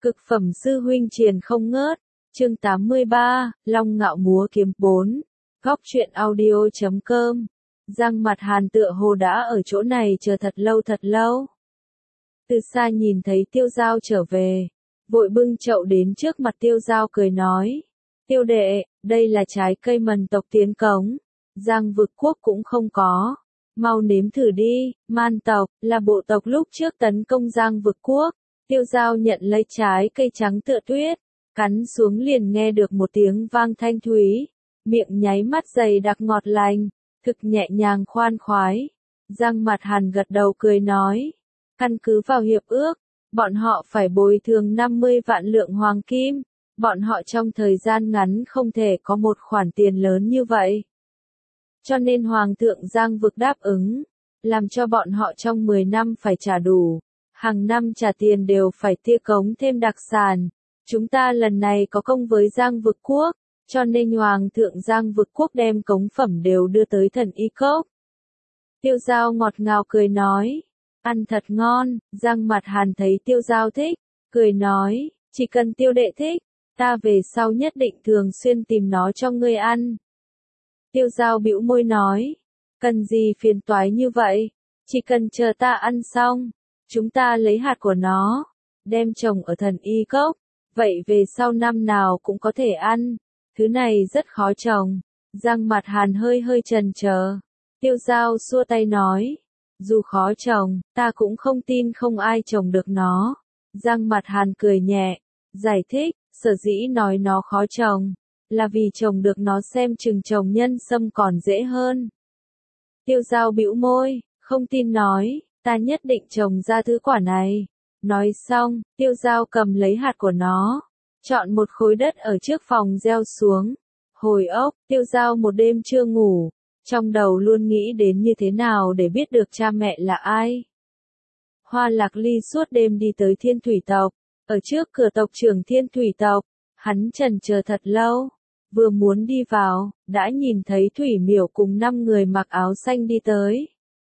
Cực phẩm sư huynh truyền không ngớt. Chương 83, Long ngạo múa kiếm 4. Góc truyện audio.com. Giang Mặt Hàn tựa hồ đã ở chỗ này chờ thật lâu. Từ xa nhìn thấy Tiêu Giao trở về, vội bưng chậu đến trước mặt Tiêu Giao cười nói: "Tiêu đệ, đây là trái cây mần tộc tiến cống, Giang vực quốc cũng không có, mau nếm thử đi." Man tộc là bộ tộc lúc trước tấn công Giang vực quốc. Tiêu Giao nhận lấy trái cây trắng tựa tuyết, cắn xuống liền nghe được một tiếng vang thanh thúy, miệng nháy mắt dày đặc ngọt lành, thực nhẹ nhàng khoan khoái. Giang Mặt Hàn gật đầu cười nói: "Căn cứ vào hiệp ước, bọn họ phải bồi thường 50 vạn lượng hoàng kim, bọn họ trong thời gian ngắn không thể có một khoản tiền lớn như vậy. Cho nên Hoàng thượng Giang vực đáp ứng, làm cho bọn họ trong 10 năm phải trả đủ. Hàng năm trả tiền đều phải tia cống thêm đặc sản. Chúng ta lần này có công với Giang vực quốc, cho nên Hoàng thượng Giang vực quốc đem cống phẩm đều đưa tới Thần Y Cốc." Tiêu Giao ngọt ngào cười nói: "Ăn thật ngon." Giang Mặt Hàn thấy Tiêu Giao thích, cười nói: "Chỉ cần Tiêu đệ thích, ta về sau nhất định thường xuyên tìm nó cho ngươi ăn." Tiêu Giao bĩu môi nói: "Cần gì phiền toái như vậy, chỉ cần chờ ta ăn xong, chúng ta lấy hạt của nó, đem trồng ở Thần Y Cốc, vậy về sau năm nào cũng có thể ăn, thứ này rất khó trồng." Giang Mặt Hàn hơi chần chờ. Tiêu Giao xua tay nói: "Dù khó trồng, ta cũng không tin không ai trồng được nó." Giang Mặt Hàn cười nhẹ, giải thích, sở dĩ nói nó khó trồng, là vì trồng được nó xem chừng trồng nhân sâm còn dễ hơn. Tiêu Giao bĩu môi, không tin nói: "Ta nhất định trồng ra thứ quả này." Nói xong, Tiêu Giao cầm lấy hạt của nó, chọn một khối đất ở trước phòng gieo xuống. Hồi ốc, Tiêu Giao một đêm chưa ngủ, trong đầu luôn nghĩ đến như thế nào để biết được cha mẹ là ai. Hoa Lạc Ly suốt đêm đi tới Thiên Thủy tộc, ở trước cửa tộc trưởng Thiên Thủy tộc, hắn chần chờ thật lâu, vừa muốn đi vào, đã nhìn thấy Thủy Miểu cùng 5 người mặc áo xanh đi tới.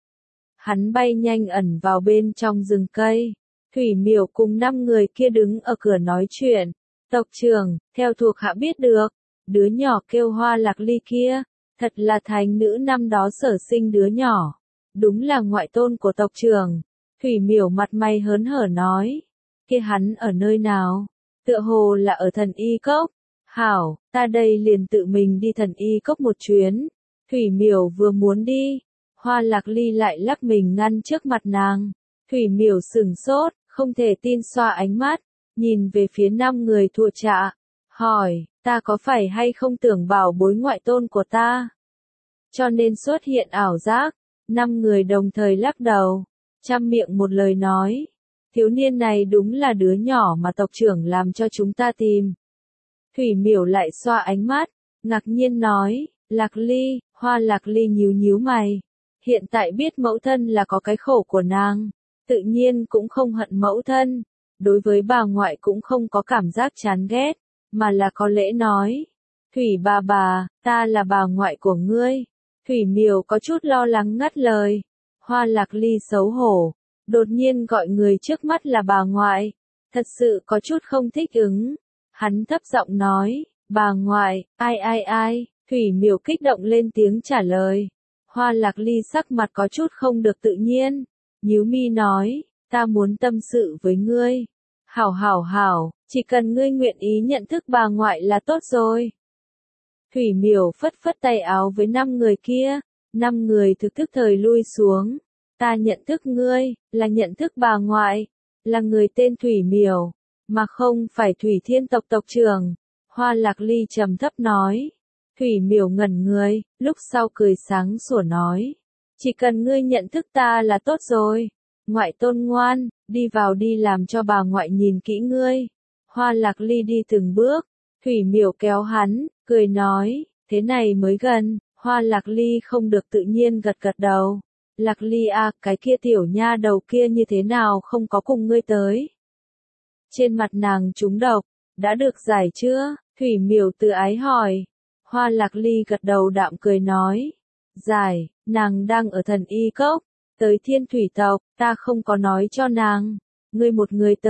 Hắn bay nhanh ẩn vào bên trong rừng cây, Thủy Miểu cùng 5 người kia đứng ở cửa nói chuyện. "Tộc trưởng, theo thuộc hạ biết được, đứa nhỏ kêu Hoa Lạc Ly kia, thật là thánh nữ năm đó sở sinh đứa nhỏ, đúng là ngoại tôn của tộc trưởng." Thủy Miểu mặt mày hớn hở nói: "Kia hắn ở nơi nào?" "Tựa hồ là ở Thần Y Cốc." "Hảo, ta đây liền tự mình đi Thần Y Cốc một chuyến." Thủy Miểu vừa muốn đi, Hoa Lạc Ly lại lắc mình ngăn trước mặt nàng. Thủy Miểu sửng sốt, không thể tin xoa ánh mắt, nhìn về phía 5 người thua trạ, hỏi: "Ta có phải hay không tưởng bảo bối ngoại tôn của ta, cho nên xuất hiện ảo giác?" 5 người đồng thời lắc đầu, chăm miệng một lời nói: "Thiếu niên này đúng là đứa nhỏ mà tộc trưởng làm cho chúng ta tìm." Thủy Miểu lại xoa ánh mắt, ngạc nhiên nói: "Lạc Ly." Hoa Lạc Ly nhíu mày, hiện tại biết mẫu thân là có cái khổ của nàng, tự nhiên cũng không hận mẫu thân, đối với bà ngoại cũng không có cảm giác chán ghét, mà là có lễ nói: "Thủy bà, ta là bà ngoại của ngươi." Thủy Miểu có chút lo lắng ngắt lời. Hoa Lạc Ly xấu hổ, đột nhiên gọi người trước mắt là bà ngoại, thật sự có chút không thích ứng. Hắn thấp giọng nói: "Bà ngoại, ai?" Thủy Miểu kích động lên tiếng trả lời. Hoa Lạc Ly sắc mặt có chút không được tự nhiên, nhíu mi nói: "Ta muốn tâm sự với ngươi." Hảo, chỉ cần ngươi nguyện ý nhận thức bà ngoại là tốt rồi." Thủy Miểu phất tay áo với 5 người kia, 5 người thực tức thời lui xuống. "Ta nhận thức ngươi, là nhận thức bà ngoại, là người tên Thủy Miểu, mà không phải Thủy Thiên tộc tộc trưởng." Hoa Lạc Ly trầm thấp nói. Thủy Miểu ngẩn người, lúc sau cười sáng sủa nói: "Chỉ cần ngươi nhận thức ta là tốt rồi. Ngoại tôn ngoan, đi vào đi, làm cho bà ngoại nhìn kỹ ngươi." Hoa Lạc Ly đi từng bước, Thủy Miểu kéo hắn, cười nói: "Thế này mới gần." Hoa Lạc Ly không được tự nhiên gật đầu. "Lạc Ly à, cái kia tiểu nha đầu kia như thế nào không có cùng ngươi tới? Trên mặt nàng trúng độc, đã được giải chưa?" Thủy Miểu từ ái hỏi. Hoa Lạc Ly gật đầu đạm cười nói: "Giải, nàng đang ở Thần Y Cốc, tới Thiên Thủy tộc, ta không có nói cho nàng. Ngươi một người tới,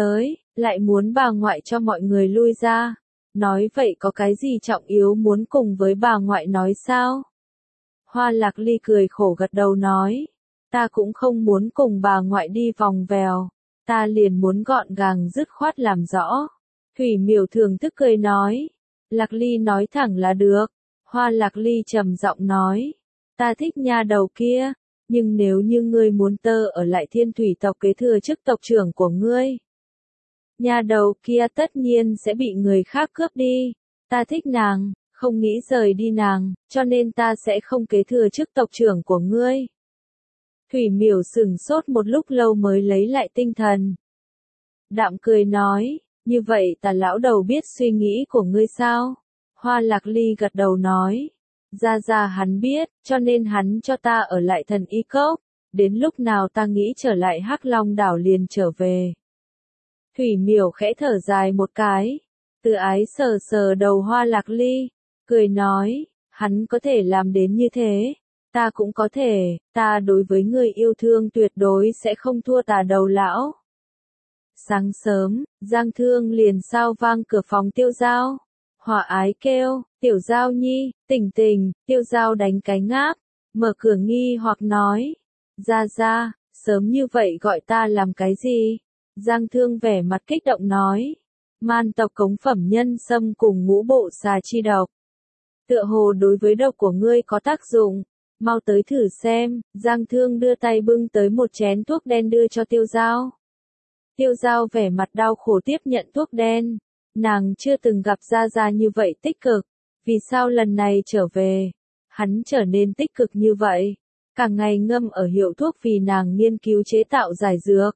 lại muốn bà ngoại cho mọi người lui ra. Nói vậy có cái gì trọng yếu muốn cùng với bà ngoại nói sao? Hoa Lạc Ly cười khổ gật đầu nói, ta cũng không muốn cùng bà ngoại đi vòng vèo, ta liền muốn gọn gàng dứt khoát làm rõ. Thủy Miểu thưởng thức cười nói, Lạc Ly nói thẳng là được. Hoa Lạc Ly trầm giọng nói, ta thích nha đầu kia, nhưng nếu như ngươi muốn tơ ở lại Thiên Thủy tộc kế thừa chức tộc trưởng của ngươi, nha đầu kia tất nhiên sẽ bị người khác cướp đi. Ta thích nàng, không nghĩ rời đi nàng, cho nên ta sẽ không kế thừa chức tộc trưởng của ngươi. Thủy Miểu sửng sốt một lúc lâu mới lấy lại tinh thần. Đạm cười nói, như vậy Tà lão đầu biết suy nghĩ của ngươi sao? Hoa Lạc Ly gật đầu nói, ra hắn biết, cho nên hắn cho ta ở lại Thần Y Cốc, đến lúc nào ta nghĩ trở lại Hắc Long đảo liền trở về. Thủy Miểu khẽ thở dài một cái, Từ Ái sờ sờ đầu Hoa Lạc Ly, cười nói, hắn có thể làm đến như thế, ta cũng có thể, ta đối với người yêu thương tuyệt đối sẽ không thua Tà đầu lão. Sáng sớm, Giang Thương liền sao vang cửa phòng Tiêu Giao. Hòa Ái kêu, Tiểu Giao nhi, tỉnh tỉnh, Tiêu Giao đánh cái ngáp, mở cửa nghi hoặc nói, ra, sớm như vậy gọi ta làm cái gì? Giang Thương vẻ mặt kích động nói, man tộc cống phẩm nhân sâm cùng ngũ bộ xà chi độc. Tựa hồ đối với độc của ngươi có tác dụng, mau tới thử xem. Giang Thương đưa tay bưng tới một chén thuốc đen đưa cho Tiêu Giao. Tiêu Giao vẻ mặt đau khổ tiếp nhận thuốc đen, nàng chưa từng gặp Ra như vậy tích cực, vì sao lần này trở về, hắn trở nên tích cực như vậy, cả ngày ngâm ở hiệu thuốc vì nàng nghiên cứu chế tạo giải dược.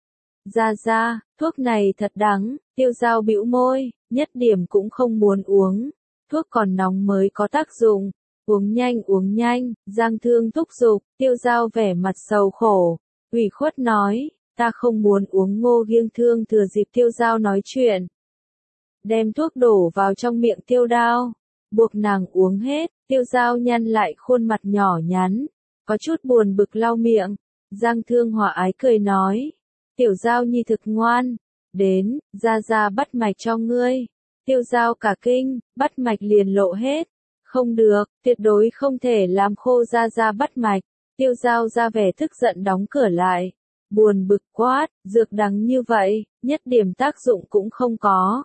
Ra, thuốc này thật đắng. Tiêu Giao bĩu môi, nhất điểm cũng không muốn uống, thuốc còn nóng mới có tác dụng, uống nhanh, Giang Thương thúc giục. Tiêu Giao vẻ mặt sầu khổ, ủy khuất nói, ta không muốn uống. Ngô Giêng Thương thừa dịp Tiêu Giao nói chuyện, đem thuốc đổ vào trong miệng Tiêu Đao, buộc nàng uống hết. Tiêu Giao nhăn lại khuôn mặt nhỏ nhắn, có chút buồn bực lau miệng. Giang Thương Hòa Ái cười nói, Tiểu Giao nhi thực ngoan, đến, ra bắt mạch cho ngươi. Tiêu Giao cả kinh, bắt mạch liền lộ hết, không được, tuyệt đối không thể làm khô ra bắt mạch. Tiêu Giao ra vẻ tức giận đóng cửa lại, buồn bực quát, dược đắng như vậy, nhất điểm tác dụng cũng không có.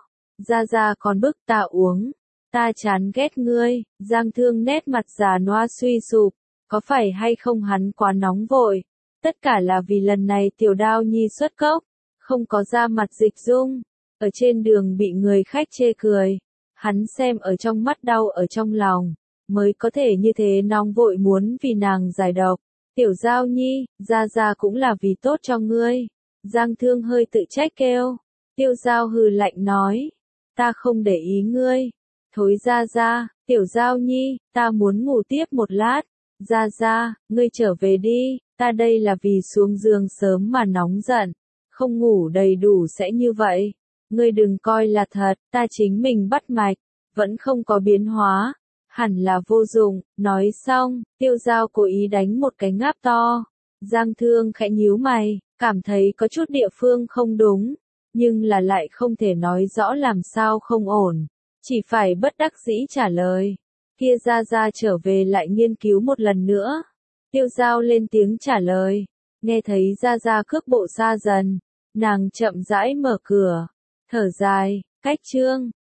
Ra còn bức ta uống, ta chán ghét ngươi. Giang Thương nét mặt già nua suy sụp, có phải hay không hắn quá nóng vội, tất cả là vì lần này Tiểu Đao nhi xuất cốc, không có ra mặt dịch dung, ở trên đường bị người khách chê cười, hắn xem ở trong mắt đau ở trong lòng, mới có thể như thế nóng vội muốn vì nàng giải độc. Tiểu Giao nhi, ra cũng là vì tốt cho ngươi. Giang Thương hơi tự trách kêu. Tiêu Giao hừ lạnh nói, ta không để ý ngươi. Thối ra, Tiểu Giao nhi, ta muốn ngủ tiếp một lát. Ra, ngươi trở về đi, ta đây là vì xuống giường sớm mà nóng giận, không ngủ đầy đủ sẽ như vậy. Ngươi đừng coi là thật, ta chính mình bắt mạch, vẫn không có biến hóa, hẳn là vô dụng. Nói xong, Tiêu Giao cố ý đánh một cái ngáp to. Giang Thương khẽ nhíu mày, cảm thấy có chút địa phương không đúng, nhưng là lại không thể nói rõ làm sao không ổn, chỉ phải bất đắc dĩ trả lời. Kia ra trở về lại nghiên cứu một lần nữa. Tiêu Giao lên tiếng trả lời, nghe thấy ra cước bộ xa dần, nàng chậm rãi mở cửa, thở dài, cách chương